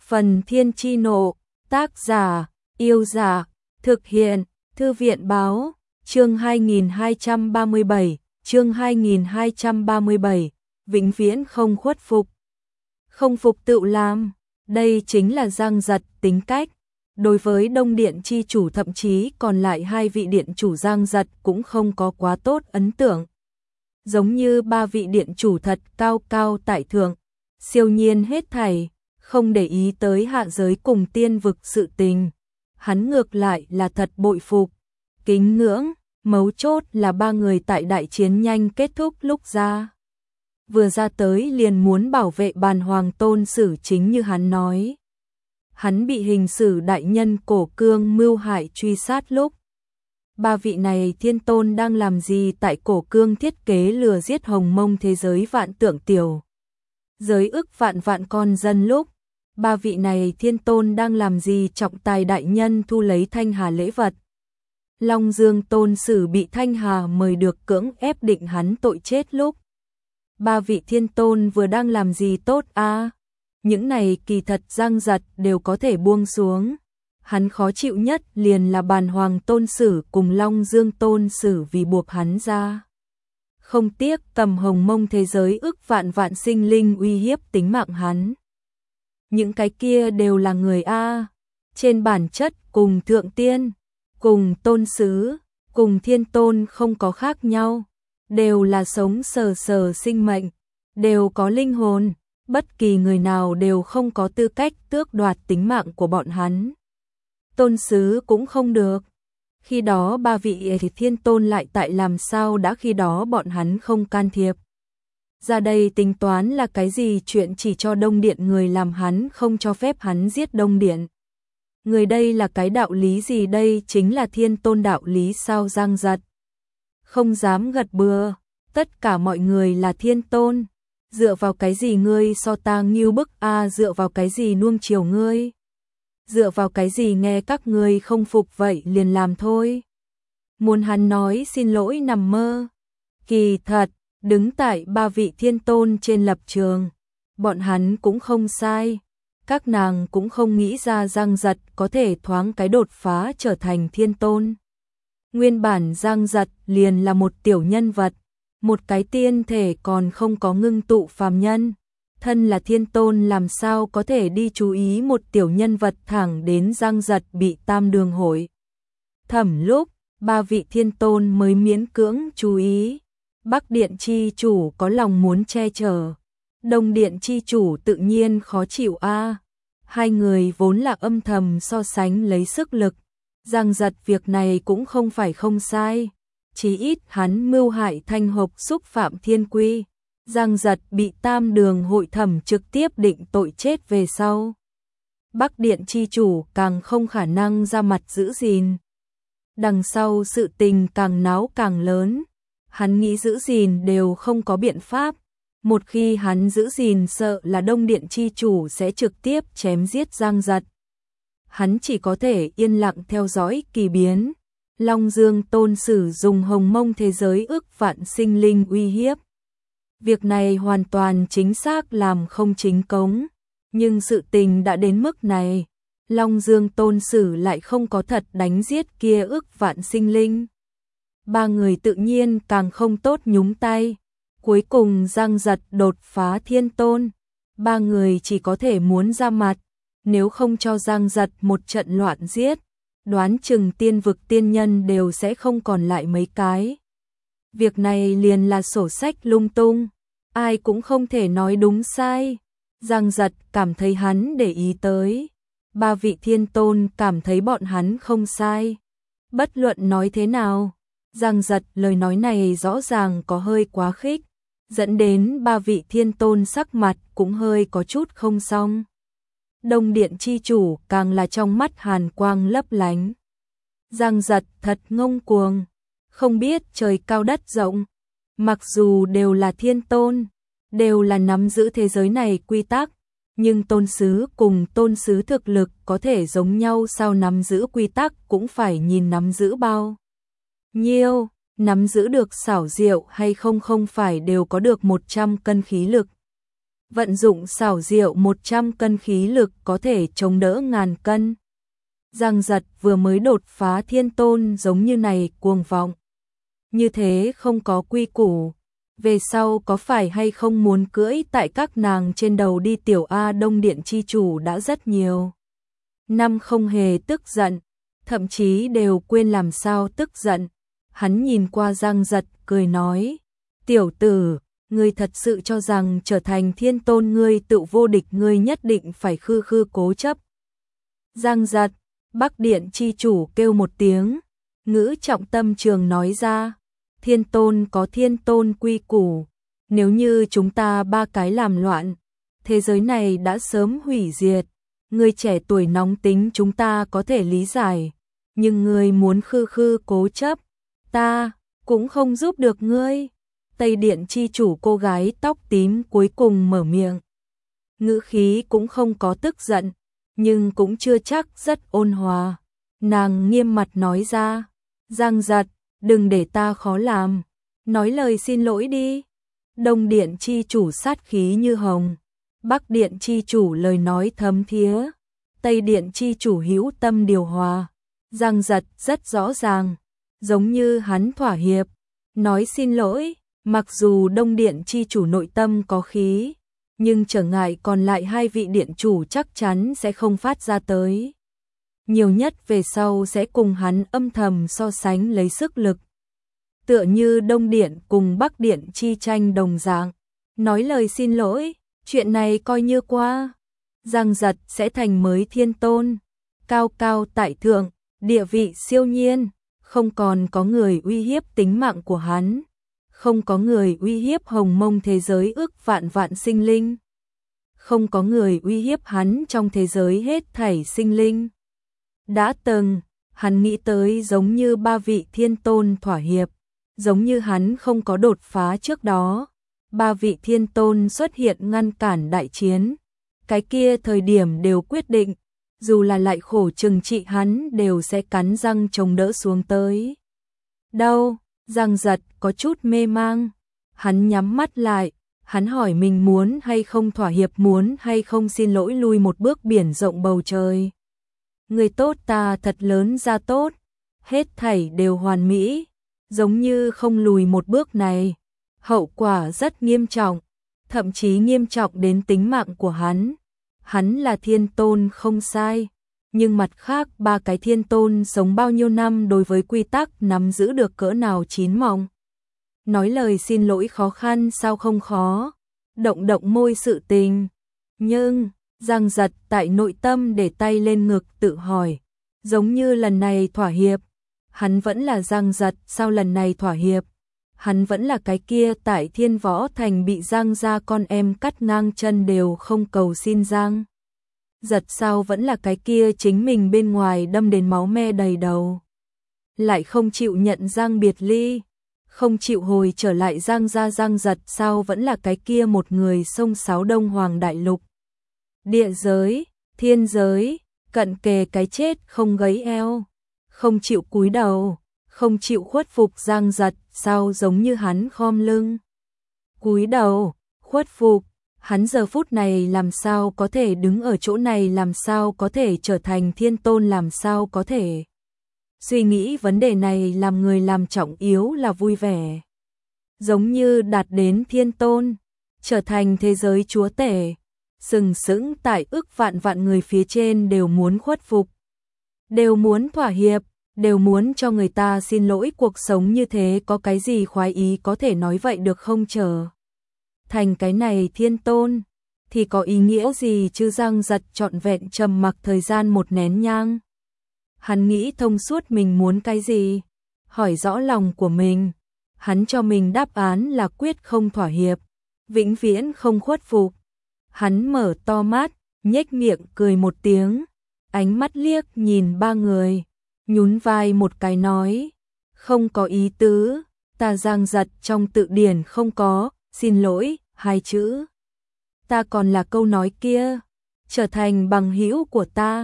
Phần Thiên Chi Nộ, tác giả, Yêu Giả, thực hiện, Thư viện Báo, chương 2237, vĩnh viễn không khuất phục. Không phục tựu làm, đây chính là Giang Giật tính cách. Đối với Đông Điện chi chủ thậm chí còn lại hai vị điện chủ Giang Giật cũng không có quá tốt ấn tượng. Giống như ba vị điện chủ thật cao cao tại thượng, siêu nhiên hết thảy, không để ý tới hạ giới cùng tiên vực sự tình. Hắn ngược lại là thật bội phục, kính ngưỡng, mấu chốt là ba người tại đại chiến nhanh kết thúc lúc ra. Vừa ra tới liền muốn bảo vệ bàn hoàng tôn sử chính như hắn nói. Hắn bị hình sử đại nhân Cổ Cương mưu hại truy sát lúc. Ba vị này thiên tôn đang làm gì tại Cổ Cương thiết kế lừa giết hồng mông thế giới vạn tượng tiểu. Giới ức vạn vạn con dân lúc. Ba vị này thiên tôn đang làm gì trọng tài đại nhân thu lấy Thanh Hà lễ vật. Long Dương tôn sử bị Thanh Hà mời được cưỡng ép định hắn tội chết lúc. Ba vị thiên tôn vừa đang làm gì tốt a? Những này kỳ thật Giang Giật đều có thể buông xuống. Hắn khó chịu nhất liền là bàn hoàng tôn sử cùng Long Dương tôn sử vì buộc hắn ra. Không tiếc cầm hồng mông thế giới ức vạn vạn sinh linh uy hiếp tính mạng hắn. Những cái kia đều là người A. Trên bản chất cùng thượng tiên, cùng tôn sứ, cùng thiên tôn không có khác nhau. Đều là sống sờ sờ sinh mệnh, đều có linh hồn. Bất kỳ người nào đều không có tư cách tước đoạt tính mạng của bọn hắn. Tôn sứ cũng không được. Khi đó ba vị thiên tôn lại tại làm sao đã khi đó bọn hắn không can thiệp. Ra đây tính toán là cái gì chuyện chỉ cho Đông Điện người làm hắn không cho phép hắn giết Đông Điện. Người đây là cái đạo lý gì đây chính là thiên tôn đạo lý sao Giang Giật. Không dám gật bừa, tất cả mọi người là thiên tôn. Dựa vào cái gì ngươi so ta nghiêu bức a, dựa vào cái gì nuông chiều ngươi? Dựa vào cái gì nghe các ngươi không phục vậy liền làm thôi? Muốn hắn nói xin lỗi nằm mơ. Kỳ thật, đứng tại ba vị thiên tôn trên lập trường, bọn hắn cũng không sai. Các nàng cũng không nghĩ ra Giang Giật có thể thoáng cái đột phá trở thành thiên tôn. Nguyên bản Giang Giật liền là một tiểu nhân vật. Một cái tiên thể còn không có ngưng tụ phàm nhân, thân là thiên tôn làm sao có thể đi chú ý một tiểu nhân vật thẳng đến Giang Giật bị tam đường hội. Thẩm lúc, ba vị thiên tôn mới miễn cưỡng chú ý. Bắc Điện chi chủ có lòng muốn che chở, Đông Điện chi chủ tự nhiên khó chịu a. Hai người vốn là âm thầm so sánh lấy sức lực, Giang Giật việc này cũng không phải không sai. Chí ít hắn mưu hại Thanh Hộc xúc phạm thiên quy. Giang Giật bị tam đường hội thẩm trực tiếp định tội chết về sau. Bắc Điện chi chủ càng không khả năng ra mặt giữ gìn. Đằng sau sự tình càng náo càng lớn. Hắn nghĩ giữ gìn đều không có biện pháp. Một khi hắn giữ gìn sợ là Đông Điện chi chủ sẽ trực tiếp chém giết Giang Giật. Hắn chỉ có thể yên lặng theo dõi kỳ biến. Long Dương tôn sử dùng hồng mông thế giới ức vạn sinh linh uy hiếp. Việc này hoàn toàn chính xác làm không chính cống. Nhưng sự tình đã đến mức này. Long Dương tôn sử lại không có thật đánh giết kia ức vạn sinh linh. Ba người tự nhiên càng không tốt nhúng tay. Cuối cùng Giang Giật đột phá thiên tôn. Ba người chỉ có thể muốn ra mặt. Nếu không cho Giang Giật một trận loạn giết, đoán chừng tiên vực tiên nhân đều sẽ không còn lại mấy cái. Việc này liền là sổ sách lung tung, ai cũng không thể nói đúng sai. Giang Giật cảm thấy hắn để ý tới, ba vị thiên tôn cảm thấy bọn hắn không sai. Bất luận nói thế nào, Giang Giật lời nói này rõ ràng có hơi quá khích, dẫn đến ba vị thiên tôn sắc mặt cũng hơi có chút không xong. Đông Điện chi chủ càng là trong mắt hàn quang lấp lánh. Giang Giật thật ngông cuồng, không biết trời cao đất rộng. Mặc dù đều là thiên tôn, đều là nắm giữ thế giới này quy tắc, nhưng tôn sứ cùng tôn sứ thực lực có thể giống nhau sao? Nắm giữ quy tắc cũng phải nhìn nắm giữ bao nhiêu, nắm giữ được xảo diệu hay không, không phải đều có được 100 cân khí lực. vận dụng xảo diệu 100 cân khí lực có thể chống đỡ ngàn cân. Giang Giật vừa mới đột phá thiên tôn giống như này cuồng vọng. Như thế không có quy củ. Về sau có phải hay không muốn cưỡi tại các nàng trên đầu đi tiểu A Đông Điện chi chủ đã rất nhiều năm không hề tức giận, thậm chí đều quên làm sao tức giận. Hắn nhìn qua Giang Giật cười nói, tiểu tử, ngươi thật sự cho rằng trở thành thiên tôn ngươi tự vô địch, ngươi nhất định phải khư khư cố chấp. Giang Giật, Bắc Điện chi chủ kêu một tiếng, ngữ trọng tâm trường nói ra, thiên tôn có thiên tôn quy củ, nếu như chúng ta ba cái làm loạn, thế giới này đã sớm hủy diệt. Ngươi trẻ tuổi nóng tính chúng ta có thể lý giải, nhưng ngươi muốn khư khư cố chấp, ta cũng không giúp được ngươi. Tây Điện chi chủ cô gái tóc tím cuối cùng mở miệng. Ngữ khí cũng không có tức giận, nhưng cũng chưa chắc rất ôn hòa. Nàng nghiêm mặt nói ra, Giang Giật, đừng để ta khó làm, nói lời xin lỗi đi. Đông Điện chi chủ sát khí như hồng, Bắc Điện chi chủ lời nói thấm thía, Tây Điện chi chủ hữu tâm điều hòa. Giang Giật rất rõ ràng, giống như hắn thỏa hiệp, nói xin lỗi, mặc dù Đông Điện chi chủ nội tâm có khí, nhưng trở ngại còn lại hai vị điện chủ chắc chắn sẽ không phát ra tới. Nhiều nhất về sau sẽ cùng hắn âm thầm so sánh lấy sức lực. Tựa như Đông Điện cùng Bắc Điện chi tranh đồng dạng, nói lời xin lỗi, chuyện này coi như qua. Giang Giật sẽ thành mới thiên tôn, cao cao tại thượng, địa vị siêu nhiên, không còn có người uy hiếp tính mạng của hắn, không có người uy hiếp hồng mông thế giới ước vạn vạn sinh linh, không có người uy hiếp hắn trong thế giới hết thảy sinh linh. Đã từng, hắn nghĩ tới giống như ba vị thiên tôn thỏa hiệp, giống như hắn không có đột phá trước đó, ba vị thiên tôn xuất hiện ngăn cản đại chiến. Cái kia thời điểm đều quyết định, dù là lại khổ trừng trị hắn đều sẽ cắn răng chống đỡ xuống tới. Đâu, Giang Giật có chút mê mang, hắn nhắm mắt lại, hắn hỏi mình muốn hay không thỏa hiệp, muốn hay không xin lỗi lui một bước biển rộng bầu trời. Người tốt ta thật lớn ra tốt, hết thảy đều hoàn mỹ, giống như không lùi một bước này, hậu quả rất nghiêm trọng, thậm chí nghiêm trọng đến tính mạng của hắn. Hắn là thiên tôn không sai, nhưng mặt khác ba cái thiên tôn sống bao nhiêu năm đối với quy tắc nắm giữ được cỡ nào chín mọng. Nói lời xin lỗi khó khăn sao không khó, động động môi sự tình. Nhưng, Giang Giật tại nội tâm để tay lên ngực tự hỏi, giống như lần này thỏa hiệp, hắn vẫn là Giang Giật sao lần này thỏa hiệp. Hắn vẫn là cái kia tại Thiên Võ Thành bị Giang gia con em cắt ngang chân đều không cầu xin Giang Giật sao vẫn là cái kia chính mình bên ngoài đâm đến máu me đầy đầu. Lại không chịu nhận Giang biệt ly, không chịu hồi trở lại Giang gia Giang Giật sao vẫn là cái kia một người sông sáo Đông Hoàng Đại Lục. Địa giới, thiên giới, cận kề cái chết không gấy eo, không chịu cúi đầu, không chịu khuất phục Giang Giật sao giống như hắn khom lưng. Cúi đầu, khuất phục, hắn giờ phút này làm sao có thể đứng ở chỗ này, làm sao có thể trở thành thiên tôn, làm sao có thể suy nghĩ vấn đề này, làm người làm trọng yếu là vui vẻ. Giống như đạt đến thiên tôn, trở thành thế giới chúa tể, sừng sững tại ức vạn vạn người phía trên đều muốn khuất phục, đều muốn thỏa hiệp, đều muốn cho người ta xin lỗi. Cuộc sống như thế có cái gì khoái ý có thể nói vậy được không? Trở thành cái này thiên tôn thì có ý nghĩa gì chứ? Giang Giật trọn vẹn trầm mặc thời gian một nén nhang. Hắn nghĩ thông suốt mình muốn cái gì, hỏi rõ lòng của mình. Hắn cho mình đáp án là quyết không thỏa hiệp, vĩnh viễn không khuất phục. Hắn mở to mắt, nhếch miệng cười một tiếng, ánh mắt liếc nhìn ba người, nhún vai một cái nói, không có ý tứ, ta Giang Giật trong tự điển không có xin lỗi hai chữ. Ta còn là câu nói kia, trở thành bằng hữu của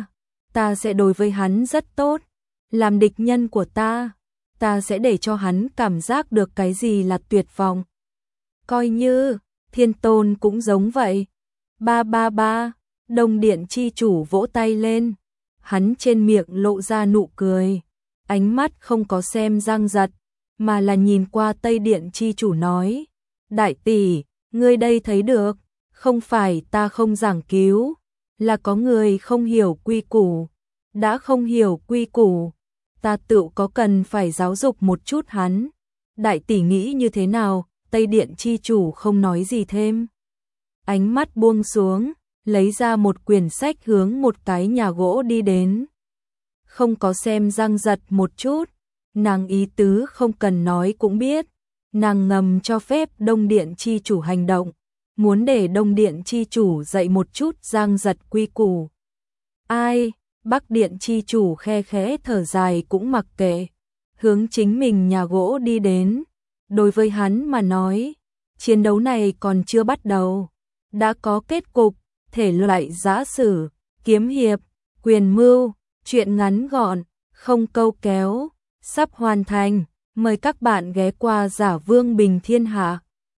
ta sẽ đối với hắn rất tốt, làm địch nhân của ta sẽ để cho hắn cảm giác được cái gì là tuyệt vọng. Coi như thiên tôn cũng giống vậy, Ba ba ba, Đông Điện chi chủ vỗ tay lên, hắn trên miệng lộ ra nụ cười, ánh mắt không có xem Giang Giật, mà là nhìn qua Tây Điện chi chủ nói, đại tỷ, ngươi đây thấy được, không phải ta không giảng cứu, là có người không hiểu quy củ, đã không hiểu quy củ, ta tự có cần phải giáo dục một chút hắn. Đại tỷ nghĩ như thế nào? Tây Điện chi chủ không nói gì thêm. Ánh mắt buông xuống, lấy ra một quyển sách hướng một cái nhà gỗ đi đến. Không có xem Giang Giật một chút, nàng ý tứ không cần nói cũng biết, nàng ngầm cho phép Đông Điện chi chủ hành động, muốn để Đông Điện chi chủ dạy một chút Giang Giật quy củ. Ai? Bắc Điện chi chủ khe khẽ thở dài cũng mặc kệ, hướng chính mình nhà gỗ đi đến. Đối với hắn mà nói, chiến đấu này còn chưa bắt đầu, đã có kết cục, thể loại giã sử, kiếm hiệp, quyền mưu, truyện ngắn gọn, không câu kéo, sắp hoàn thành, mời các bạn ghé qua Giả Vương Bình Thiên Hạ.